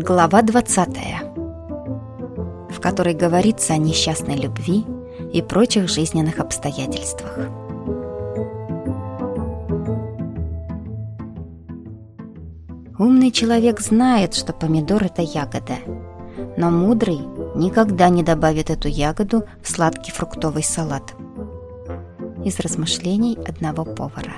Глава 20, в которой говорится о несчастной любви и прочих жизненных обстоятельствах. Умный человек знает, что помидор – это ягода, но мудрый никогда не добавит эту ягоду в сладкий фруктовый салат. Из размышлений одного повара.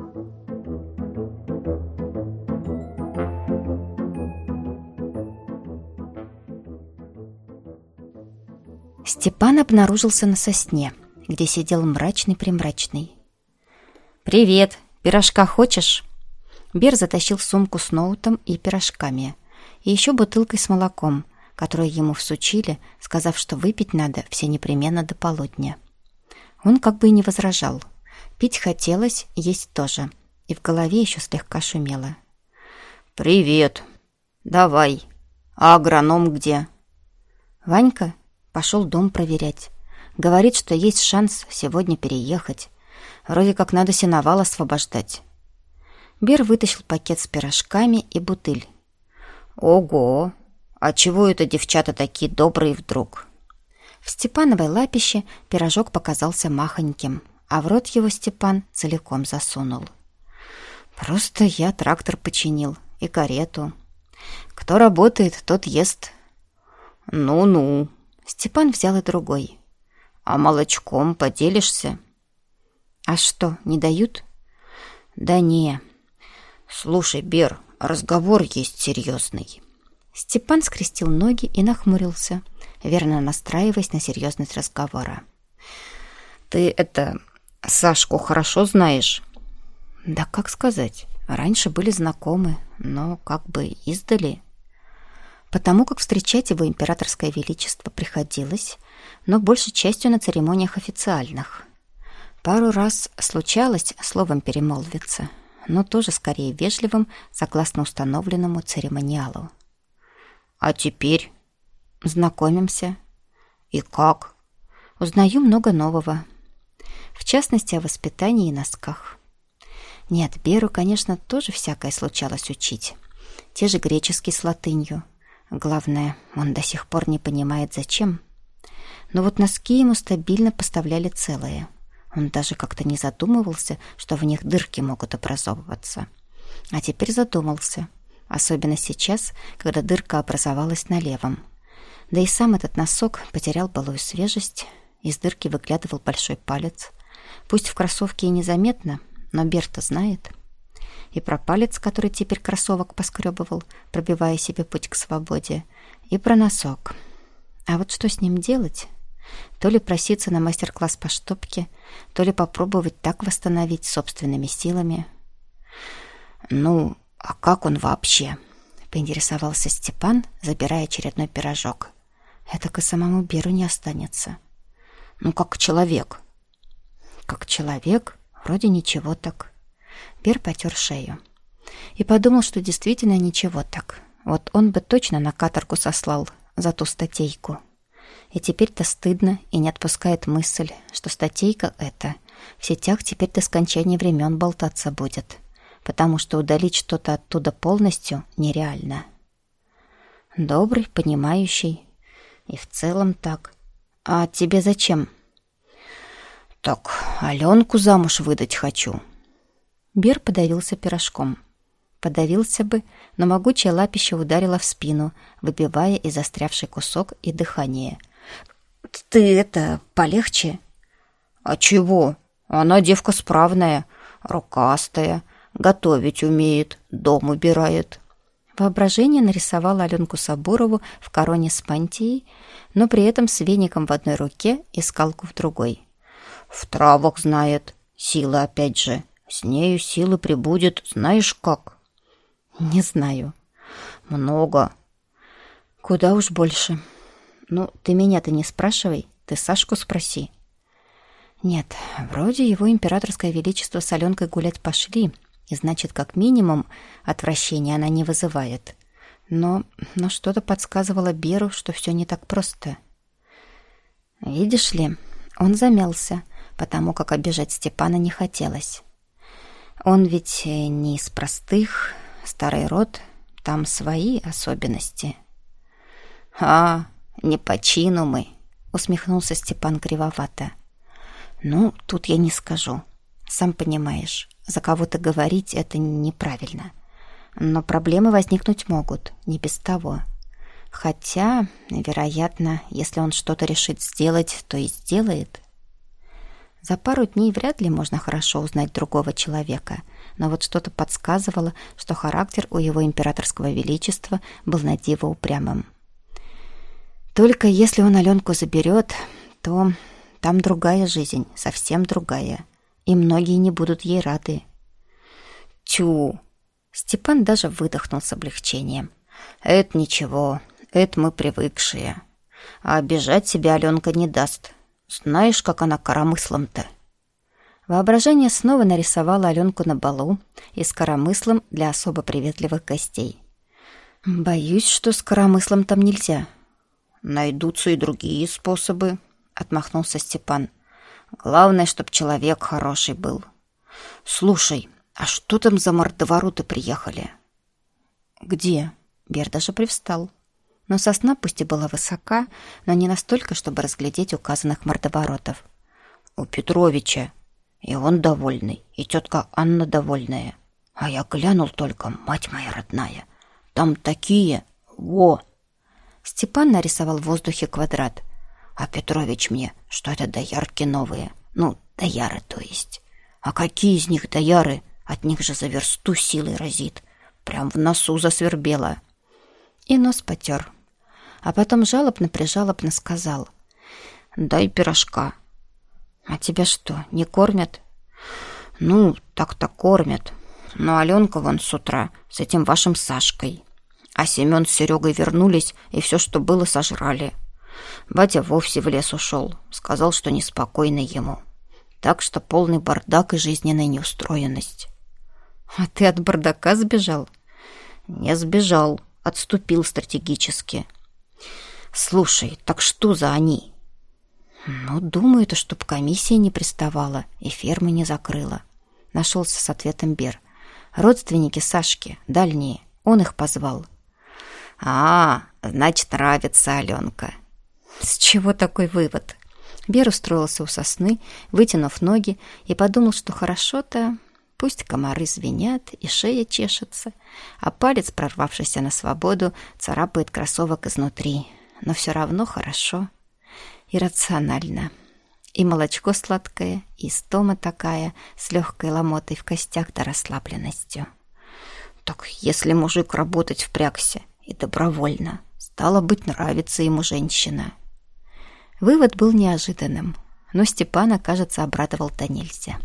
Степан обнаружился на сосне, где сидел мрачный-примрачный. «Привет! Пирожка хочешь?» Бер затащил сумку с ноутом и пирожками, и еще бутылкой с молоком, которую ему всучили, сказав, что выпить надо все непременно до полудня. Он как бы и не возражал. Пить хотелось, есть тоже, и в голове еще слегка шумело. «Привет! Давай! А агроном где?» «Ванька?» Пошел дом проверять. Говорит, что есть шанс сегодня переехать. Вроде как надо сеновал освобождать. Бер вытащил пакет с пирожками и бутыль. Ого! А чего это девчата такие добрые вдруг? В Степановой лапище пирожок показался махоньким, а в рот его Степан целиком засунул. Просто я трактор починил и карету. Кто работает, тот ест. Ну-ну. Степан взял и другой. «А молочком поделишься?» «А что, не дают?» «Да не. Слушай, Бер, разговор есть серьезный». Степан скрестил ноги и нахмурился, верно настраиваясь на серьезность разговора. «Ты Сашку хорошо знаешь?» «Да как сказать. Раньше были знакомы, но как бы издали». Потому как встречать его императорское величество приходилось, но большей частью на церемониях официальных. Пару раз случалось словом перемолвиться, но тоже скорее вежливым, согласно установленному церемониалу. «А теперь?» «Знакомимся». «И как?» «Узнаю много нового. В частности, о воспитании и носках». Нет, Беру, конечно, тоже всякое случалось учить. Те же греческие с латынью. Главное, он до сих пор не понимает, зачем. Но вот носки ему стабильно поставляли целые. Он даже как-то не задумывался, что в них дырки могут образовываться. А теперь задумался. Особенно сейчас, когда дырка образовалась на левом. Да и сам этот носок потерял былую свежесть. Из дырки выглядывал большой палец. Пусть в кроссовке и незаметно, но Берта знает. И про палец, который теперь кроссовок поскребывал, пробивая себе путь к свободе, и про носок. А вот что с ним делать? То ли проситься на мастер-класс по штопке, то ли попробовать так восстановить собственными силами. «Ну, а как он вообще?» — поинтересовался Степан, забирая очередной пирожок. «Этак и самому Беру не останется». «Ну, как человек». «Как человек? Вроде ничего так». Бер потер шею и подумал, что действительно ничего так. Вот он бы точно на каторгу сослал за ту статейку. И теперь-то стыдно и не отпускает мысль, что статейка эта в сетях теперь до скончания времен болтаться будет, потому что удалить что-то оттуда полностью нереально. Добрый, понимающий. И в целом так. А тебе зачем? Так, Аленку замуж выдать хочу. Бер подавился пирожком. Подавился бы, но могучее лапище ударило в спину, выбивая и застрявший кусок, и дыхание. «Ты полегче?» «А чего? Она девка справная, рукастая, готовить умеет, дом убирает». Воображение нарисовало Аленку Сабурову в короне с мантией, но при этом с веником в одной руке и скалку в другой. «В травах знает, сила опять же. С нею силы прибудет, знаешь как?» «Не знаю». «Много». «Куда уж больше». «Ну, ты меня-то не спрашивай, ты Сашку спроси». Нет, вроде его императорское величество с Аленкой гулять пошли, и значит, как минимум, отвращения она не вызывает. Но что-то подсказывало Беру, что все не так просто. Видишь ли, он замялся, потому как обижать Степана не хотелось. Он ведь не из простых, старый род, там свои особенности. «А, не по чину мы», — усмехнулся Степан кривовато. «Ну, тут я не скажу. Сам понимаешь, за кого-то говорить — это неправильно. Но проблемы возникнуть могут, не без того. Хотя, вероятно, если он что-то решит сделать, то и сделает». За пару дней вряд ли можно хорошо узнать другого человека, но вот что-то подсказывало, что характер у его императорского величества был на диво упрямым. Только если он Аленку заберет, то там другая жизнь, совсем другая, и многие не будут ей рады. «Тю!» Степан даже выдохнул с облегчением. «Это ничего, это мы привыкшие. А обижать себя Аленка не даст. Знаешь, как она коромыслом-то?» Воображение снова нарисовало Аленку на балу и с коромыслом для особо приветливых гостей. «Боюсь, что с коромыслом там нельзя». «Найдутся и другие способы», — отмахнулся Степан. «Главное, чтоб человек хороший был. Слушай, а что там за мордовороты приехали?» «Где?» — Бер даже привстал. Но сосна пусть и была высока, но не настолько, чтобы разглядеть указанных мордоворотов. «У Петровича. И он довольный, и тетка Анна довольная. А я глянул только, мать моя родная. Там такие... Во!» Степан нарисовал в воздухе квадрат. «А Петрович мне, что это доярки новые. Ну, дояры, то есть. А какие из них дояры? От них же за версту силой разит. Прям в носу засвербело». И нос потер. А потом жалобно-прижалобно сказал: «Дай пирожка». «А тебя что, не кормят?» «Ну, так-то кормят. Но Аленка вон с утра с этим вашим Сашкой. А Семен с Серегой вернулись и все, что было, сожрали. Батя вовсе в лес ушел. Сказал, что неспокойно ему. Так что полный бардак и жизненная неустроенность». «А ты от бардака сбежал?» «Не сбежал. Отступил стратегически». «Слушай, так что за они?» «Ну, думаю-то, чтоб комиссия не приставала и фермы не закрыла», — нашелся с ответом Бер. «Родственники Сашки, дальние, он их позвал». Значит, нравится Аленка». «С чего такой вывод?» Бер устроился у сосны, вытянув ноги, и подумал, что хорошо-то, пусть комары звенят и шея чешется, а палец, прорвавшийся на свободу, царапает кроссовок изнутри. Но все равно хорошо и рационально. И молочко сладкое, и истома такая, с легкой ломотой в костях да расслабленностью. Так если мужик работать впрягся и добровольно, стало быть, нравится ему женщина. Вывод был неожиданным, но Степана, кажется, обрадовал до нельзя.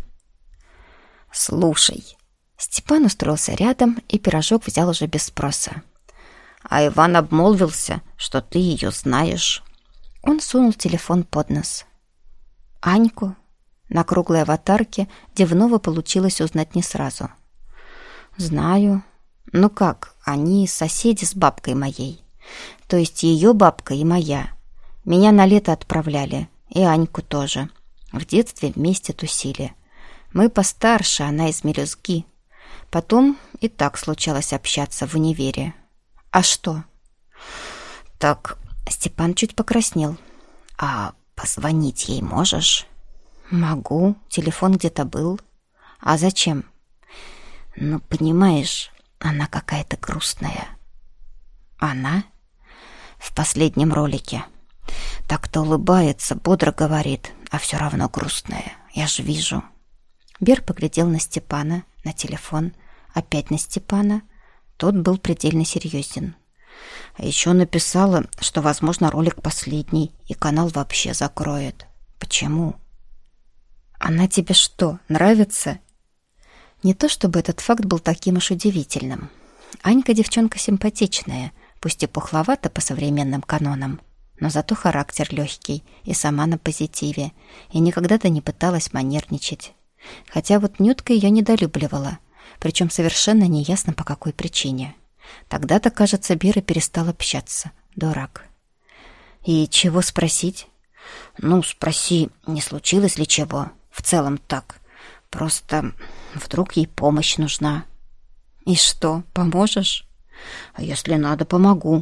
«Слушай». Степан устроился рядом, и пирожок взял уже без спроса. «А Иван обмолвился, что ты ее знаешь». Он сунул телефон под нос. «Аньку?» На круглой аватарке Девнова получилось узнать не сразу. «Знаю. Ну как, они соседи с бабкой моей. То есть ее бабка и моя. Меня на лето отправляли, и Аньку тоже. В детстве вместе тусили. Мы постарше, она из мелюзги. Потом и так случалось общаться в универе. А что?» «Так...» Степан чуть покраснел. «А позвонить ей можешь?» «Могу. Телефон где-то был. А зачем?» «Ну, понимаешь, она какая-то грустная». «Она?» «В последнем ролике. Так-то улыбается, бодро говорит, а все равно грустная. Я же вижу». Бер поглядел на Степана, на телефон, опять на Степана. Тот был предельно серьезен. А еще написала, что, возможно, ролик последний, и канал вообще закроет. Почему? «Она тебе что, нравится?» Не то чтобы этот факт был таким уж удивительным. Анька девчонка симпатичная, пусть и пухловата по современным канонам, но зато характер легкий и сама на позитиве, и никогда-то не пыталась манерничать. Хотя вот Нютка ее недолюбливала, причем совершенно неясно по какой причине. Тогда-то, кажется, Бер и перестал общаться. Дурак. «И чего спросить?» «Ну, спроси, не случилось ли чего? В целом так. Просто вдруг ей помощь нужна». «И что, поможешь?» «А если надо, помогу.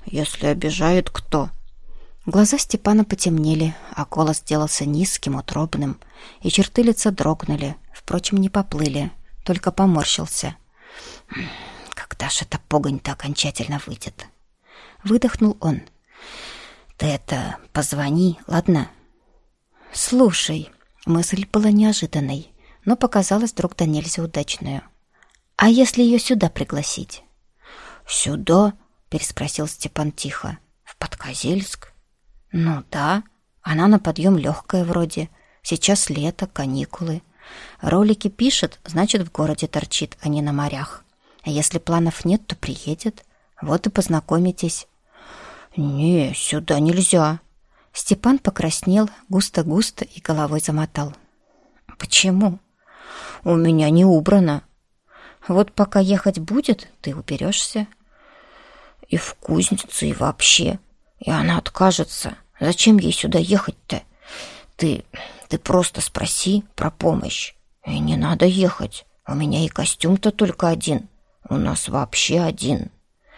если обижает кто?» Глаза Степана потемнели, а голос сделался низким, утробным, и черты лица дрогнули, впрочем, не поплыли, только поморщился. «Когда ж эта погонь-то окончательно выйдет?» Выдохнул он. «Ты это позвони, ладно?» «Слушай», мысль была неожиданной, но показалась вдруг да нельзя удачную. «А если ее сюда пригласить?» «Сюда?» — переспросил Степан тихо. «В Подкозельск?» «Ну да, она на подъем легкая вроде. Сейчас лето, каникулы. Ролики пишет, значит, в городе торчит, а не на морях. А если планов нет, то приедет. Вот и познакомитесь». «Не, сюда нельзя». Степан покраснел густо-густо и головой замотал. «Почему?» «У меня не убрано». «Вот пока ехать будет, ты уберешься». «И в кузнице, и вообще. И она откажется. Зачем ей сюда ехать-то? Ты просто спроси про помощь. И не надо ехать. У меня и костюм-то только один. У нас вообще один».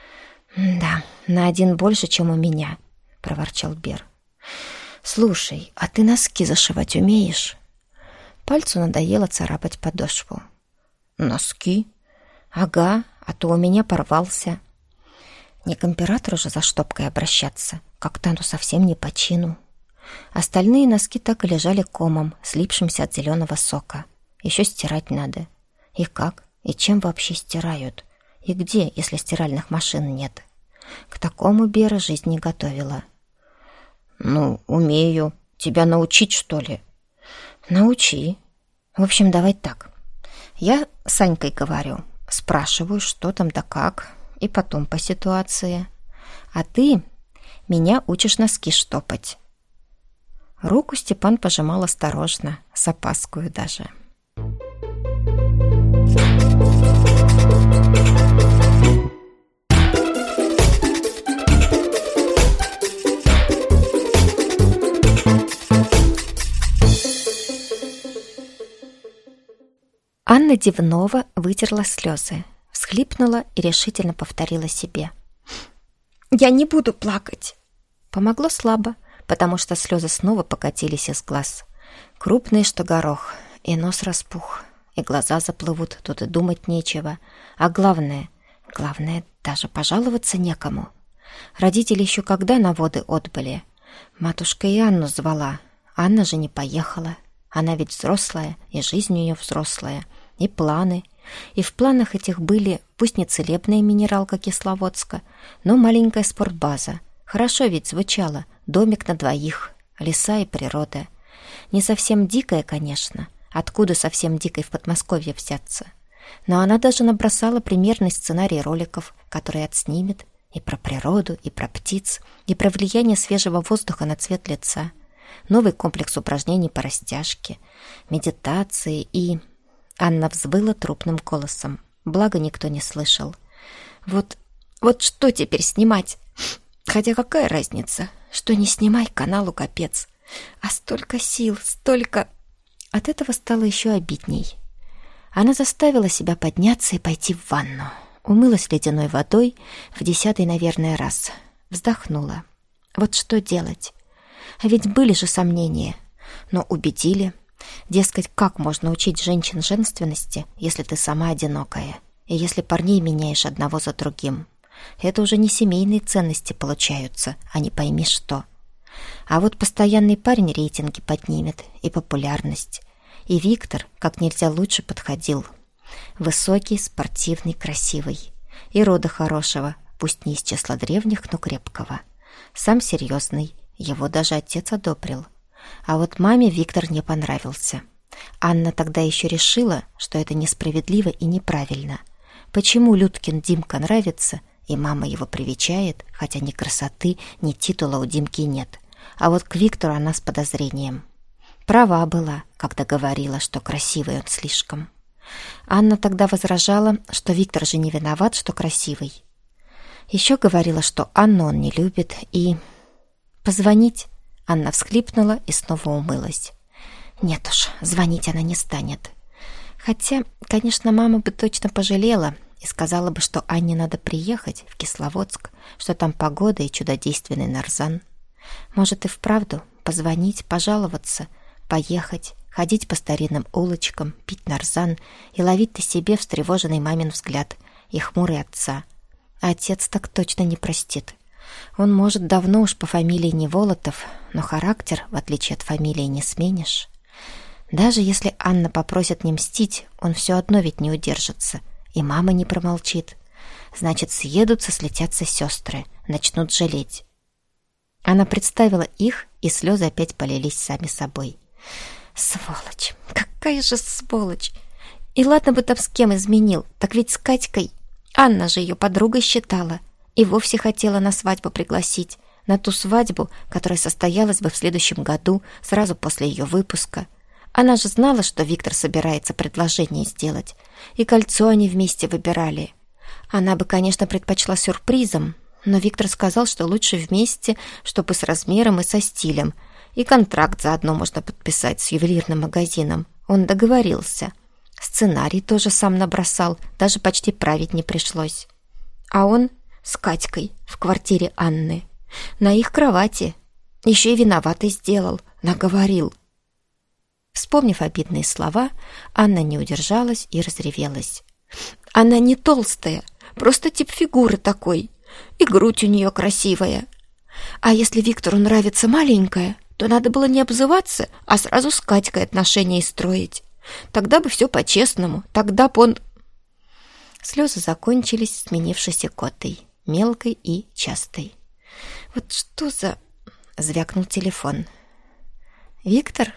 «Да, на один больше, чем у меня», — проворчал Бер. «Слушай, а ты носки зашивать умеешь?» Пальцу надоело царапать подошву. «Носки?» «Ага, а то у меня порвался». Не к императору же за штопкой обращаться, как-то оно совсем не по чину. Остальные носки так и лежали комом, слипшимся от зеленого сока. Еще стирать надо. И как? И чем вообще стирают? И где, если стиральных машин нет? К такому Бера жизнь не готовила. «Ну, умею. Тебя научить, что ли?» «Научи. В общем, давай так. Я с Санькой говорю, спрашиваю, что там да как, и потом по ситуации. А ты меня учишь носки штопать». Руку Степан пожимал осторожно, с опаскою даже. Анна Дивнова вытерла слезы, всхлипнула и решительно повторила себе: «Я не буду плакать». Помогло слабо, потому что слезы снова покатились из глаз. Крупные, что горох, и нос распух, и глаза заплывут, тут и думать нечего. А главное, даже пожаловаться некому. Родители еще когда на воды отбыли. Матушка и Анну звала. Анна же не поехала. Она ведь взрослая, и жизнь у нее взрослая, и планы. И в планах этих были, пусть не целебная минералка Кисловодска, но маленькая спортбаза. Хорошо ведь звучало: домик на двоих, леса и природа. Не совсем дикая, конечно. Откуда совсем дикой в Подмосковье взяться? Но она даже набросала примерный сценарий роликов, который отснимет и про природу, и про птиц, и про влияние свежего воздуха на цвет лица. Новый комплекс упражнений по растяжке, медитации и... Анна взвыла трупным голосом, благо никто не слышал. Вот что теперь снимать? Хотя какая разница? Что не снимай, каналу капец. А столько сил, столько... От этого стало еще обидней. Она заставила себя подняться и пойти в ванну. Умылась ледяной водой в 10-й, наверное, раз. Вздохнула. Вот что делать? А ведь были же сомнения. Но убедили. Дескать, как можно учить женщин женственности, если ты сама одинокая, и если парней меняешь одного за другим? Это уже не семейные ценности получаются, а не пойми что. А вот постоянный парень рейтинги поднимет, и популярность. И Виктор как нельзя лучше подходил. Высокий, спортивный, красивый. И рода хорошего, пусть не из числа древних, но крепкого. Сам серьезный, его даже отец одобрил. А вот маме Виктор не понравился. Анна тогда еще решила, что это несправедливо и неправильно. Почему Людкин Димка нравится, и мама его привечает, хотя ни красоты, ни титула у Димки нет. А вот к Виктору она с подозрением. Права была, когда говорила, что красивый он слишком. Анна тогда возражала, что Виктор же не виноват, что красивый. Еще говорила, что Анну он не любит, и... Позвонить? Анна всхлипнула и снова умылась. Нет уж, звонить она не станет. Хотя, конечно, мама бы точно пожалела, и сказала бы, что Анне надо приехать в Кисловодск, что там погода и чудодейственный нарзан. Может и вправду позвонить, пожаловаться, поехать, ходить по старинным улочкам, пить нарзан и ловить на себе встревоженный мамин взгляд и хмурый отца. А отец так точно не простит. Он, может, давно уж по фамилии не Волотов, но характер, в отличие от фамилии, не сменишь. Даже если Анна попросит не мстить, он все одно ведь не удержится, и мама не промолчит. Значит, съедутся, слетятся сестры, начнут жалеть. Она представила их, и слезы опять полились сами собой. Сволочь! Какая же сволочь! И ладно бы там с кем изменил, так ведь с Катькой. Анна же ее подругой считала и вовсе хотела на свадьбу пригласить, на ту свадьбу, которая состоялась бы в следующем году, сразу после ее выпуска. Она же знала, что Виктор собирается предложение сделать, и кольцо они вместе выбирали. Она бы, конечно, предпочла сюрпризом, но Виктор сказал, что лучше вместе, чтобы с размером и со стилем, и контракт заодно можно подписать с ювелирным магазином. Он договорился. Сценарий тоже сам набросал, даже почти править не пришлось. А он с Катькой в квартире Анны, на их кровати. Еще и виноватый сделал, наговорил. Вспомнив обидные слова, Анна не удержалась и разревелась. Она не толстая, просто тип фигуры такой, и грудь у нее красивая. А если Виктору нравится маленькая, то надо было не обзываться, а сразу с Катькой отношения строить. Тогда бы все по-честному, тогда б он... Слезы закончились, сменившись икотой, мелкой и частой. Вот что за... Звякнул телефон. «Виктор?»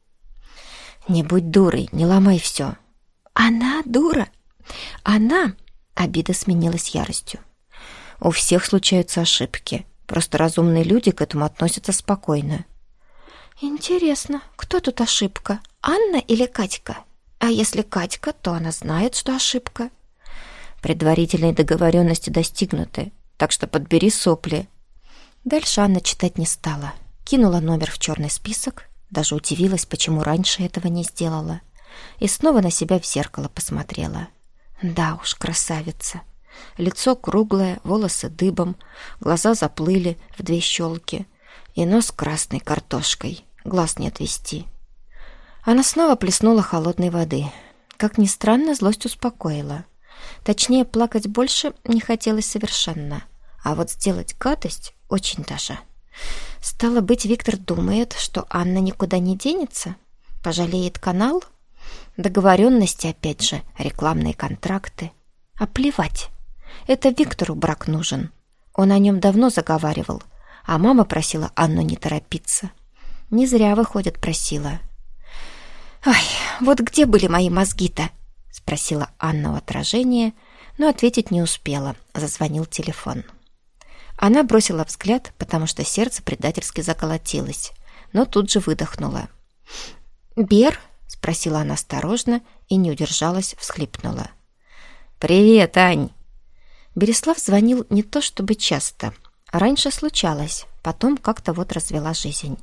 «Не будь дурой, не ломай все». «Она дура? Она...» Обида сменилась яростью. «У всех случаются ошибки. Просто разумные люди к этому относятся спокойно». «Интересно, кто тут ошибка? Анна или Катька? А если Катька, то она знает, что ошибка». «Предварительные договоренности достигнуты, так что подбери сопли». Дальше Анна читать не стала. Кинула номер в черный список, даже удивилась, почему раньше этого не сделала. И снова на себя в зеркало посмотрела. Да уж, красавица. Лицо круглое, волосы дыбом, глаза заплыли в 2 щелки, и нос красной картошкой, глаз не отвести. Она снова плеснула холодной воды. Как ни странно, злость успокоила. Точнее, плакать больше не хотелось совершенно, а вот сделать гадость очень даже. Стало быть, Виктор думает, что Анна никуда не денется? Пожалеет канал? Договоренности, опять же, рекламные контракты. А плевать. Это Виктору брак нужен. Он о нем давно заговаривал, а мама просила Анну не торопиться. Не зря, выходит, просила. «Ай, вот где были мои мозги-то?» — спросила Анна у отражения, но ответить не успела. Зазвонил телефон. Она бросила взгляд, потому что сердце предательски заколотилось, но тут же выдохнула. «Бер?» — спросила она осторожно и не удержалась, всхлипнула. «Привет, Ань!» Береслав звонил не то чтобы часто. Раньше случалось, потом как-то вот развела жизнь.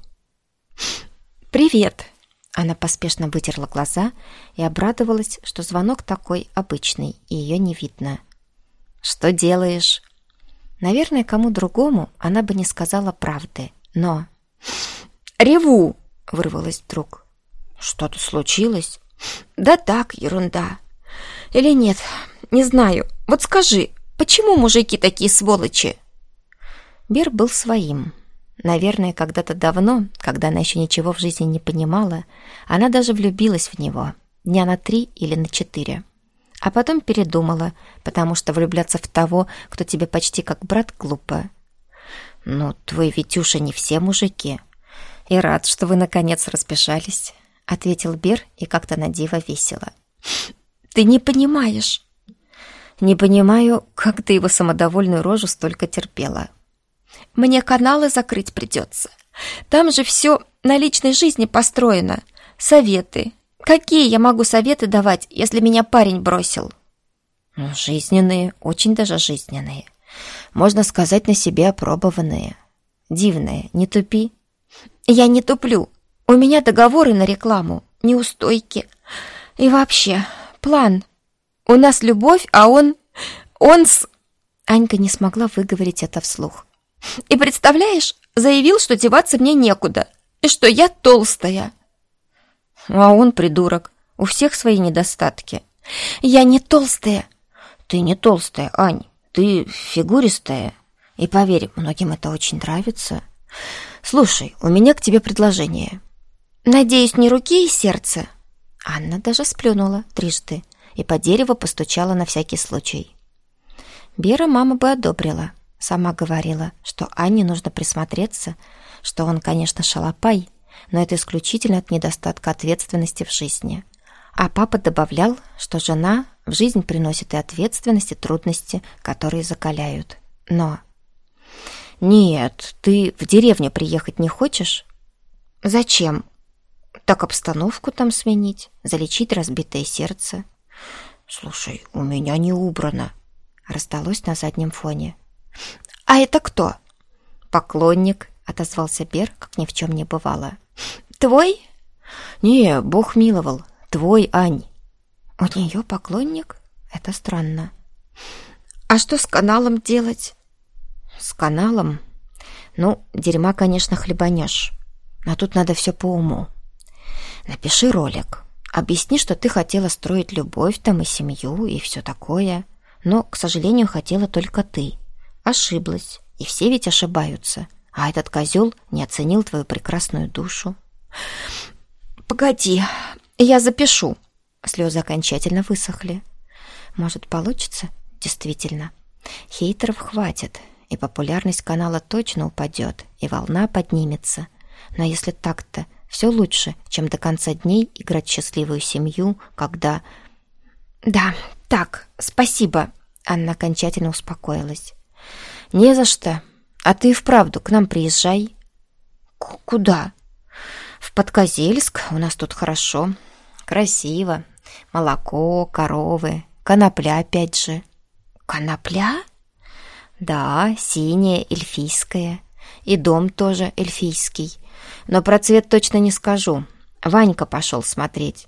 «Привет!» Она поспешно вытерла глаза и обрадовалась, что звонок такой обычный, и ее не видно. «Что делаешь?» Наверное, кому другому она бы не сказала правды, но... «Реву!» — вырвалось вдруг. «Что-то случилось?» «Да так, ерунда. Или нет, не знаю. Вот скажи, почему мужики такие сволочи?» Бер был своим. Наверное, когда-то давно, когда она еще ничего в жизни не понимала, она даже влюбилась в него. Дня на 3 или на 4. А потом передумала, потому что влюбляться в того, кто тебе почти как брат, глупо. «Ну, твой Витюша не все мужики. И рад, что вы наконец разбежались», — ответил Бер и как-то на диво весело. «Ты не понимаешь». «Не понимаю, как ты его самодовольную рожу столько терпела». «Мне каналы закрыть придется. Там же все на личной жизни построено. Советы. Какие я могу советы давать, если меня парень бросил?» «Жизненные, очень даже жизненные. Можно сказать, на себе опробованные. Дивные, не тупи». «Я не туплю. У меня договоры на рекламу, неустойки. И вообще, план. У нас любовь, а он Анька не смогла выговорить это вслух. И представляешь, заявил, что деваться мне некуда, и что я толстая. А он придурок, у всех свои недостатки. Я не толстая. Ты не толстая, Ань, ты фигуристая. И поверь, многим это очень нравится. Слушай, у меня к тебе предложение. Надеюсь, не руки и сердце. Анна даже сплюнула трижды и по дереву постучала на всякий случай. Бера мама бы одобрила. Сама говорила, что Анне нужно присмотреться, что он, конечно, шалопай, но это исключительно от недостатка ответственности в жизни. А папа добавлял, что жена в жизнь приносит и ответственность, и трудности, которые закаляют. Но... Нет, ты в деревню приехать не хочешь? Зачем? Так обстановку там сменить, залечить разбитое сердце. Слушай, у меня не убрано. Раздалось на заднем фоне. А это кто? Поклонник, отозвался Бер, как ни в чем не бывало. Твой? Не, Бог миловал. Твой, Ань. У нее поклонник? Это странно. А что с каналом делать? С каналом? Ну, дерьма, конечно, хлебанешь. Но тут надо все по уму. Напиши ролик. Объясни, что ты хотела строить любовь там и семью, и все такое. Но, к сожалению, хотела только ты. Ошиблась. И все ведь ошибаются. А этот козел не оценил твою прекрасную душу. Погоди, я запишу. Слезы окончательно высохли. Может, получится? Действительно. Хейтеров хватит. И популярность канала точно упадет, и волна поднимется. Но если так-то, все лучше, чем до конца дней играть в счастливую семью, когда... Да, так, спасибо. Анна окончательно успокоилась. Не за что. А ты вправду к нам приезжай. Куда? В Подкозельск. У нас тут хорошо. Красиво. Молоко, коровы, конопля опять же. Конопля? Да, синяя, эльфийская. И дом тоже эльфийский. Но про цвет точно не скажу. Ванька пошел смотреть.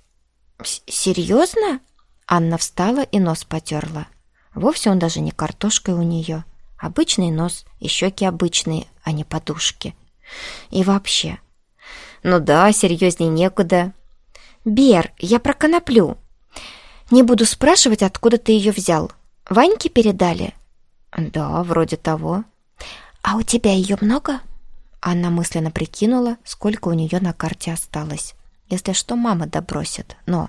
Серьезно? Анна встала и нос потерла. Вовсе он даже не картошкой у нее. Обычный нос и щеки обычные, а не подушки. И вообще... Ну да, серьезней некуда. Бер, я про коноплю. Не буду спрашивать, откуда ты ее взял. Ваньке передали? Да, вроде того. А у тебя ее много? Анна мысленно прикинула, сколько у нее на карте осталось. Если что, мама добросит, но...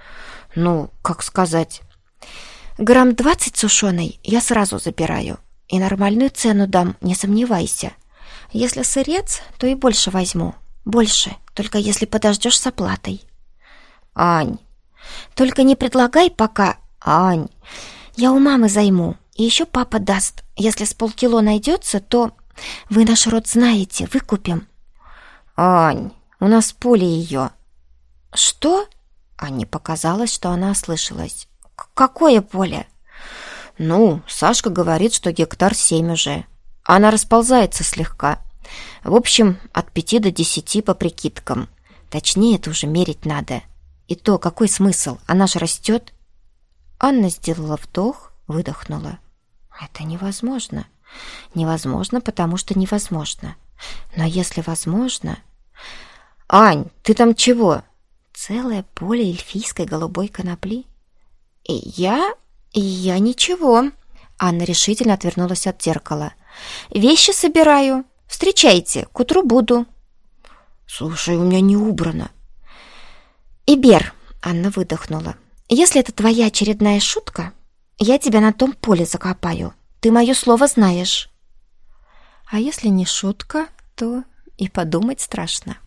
Ну, как сказать... Грамм 20 сушеной я сразу забираю. И нормальную цену дам, не сомневайся. Если сырец, то и больше возьму. Больше, только если подождешь с оплатой. Ань, только не предлагай пока... Ань, я у мамы займу. И еще папа даст. Если с полкило найдется, то... Вы наш род знаете, выкупим. Ань, у нас поле ее. Что? Анне показалось, что она ослышалась. Какое поле? Ну, Сашка говорит, что гектар 7 уже. Она расползается слегка. В общем, от 5 до 10 по прикидкам. Точнее, это уже мерить надо. И то, какой смысл? Она же растет. Анна сделала вдох, выдохнула. Это невозможно. Невозможно, потому что невозможно. Но если возможно... Ань, ты там чего? Целое поле эльфийской голубой конопли? И я ничего. Анна решительно отвернулась от зеркала. Вещи собираю. Встречайте, к утру буду. Слушай, у меня не убрано. Ибер, Анна выдохнула. Если это твоя очередная шутка, я тебя на том поле закопаю. Ты мое слово знаешь. А если не шутка, то и подумать страшно.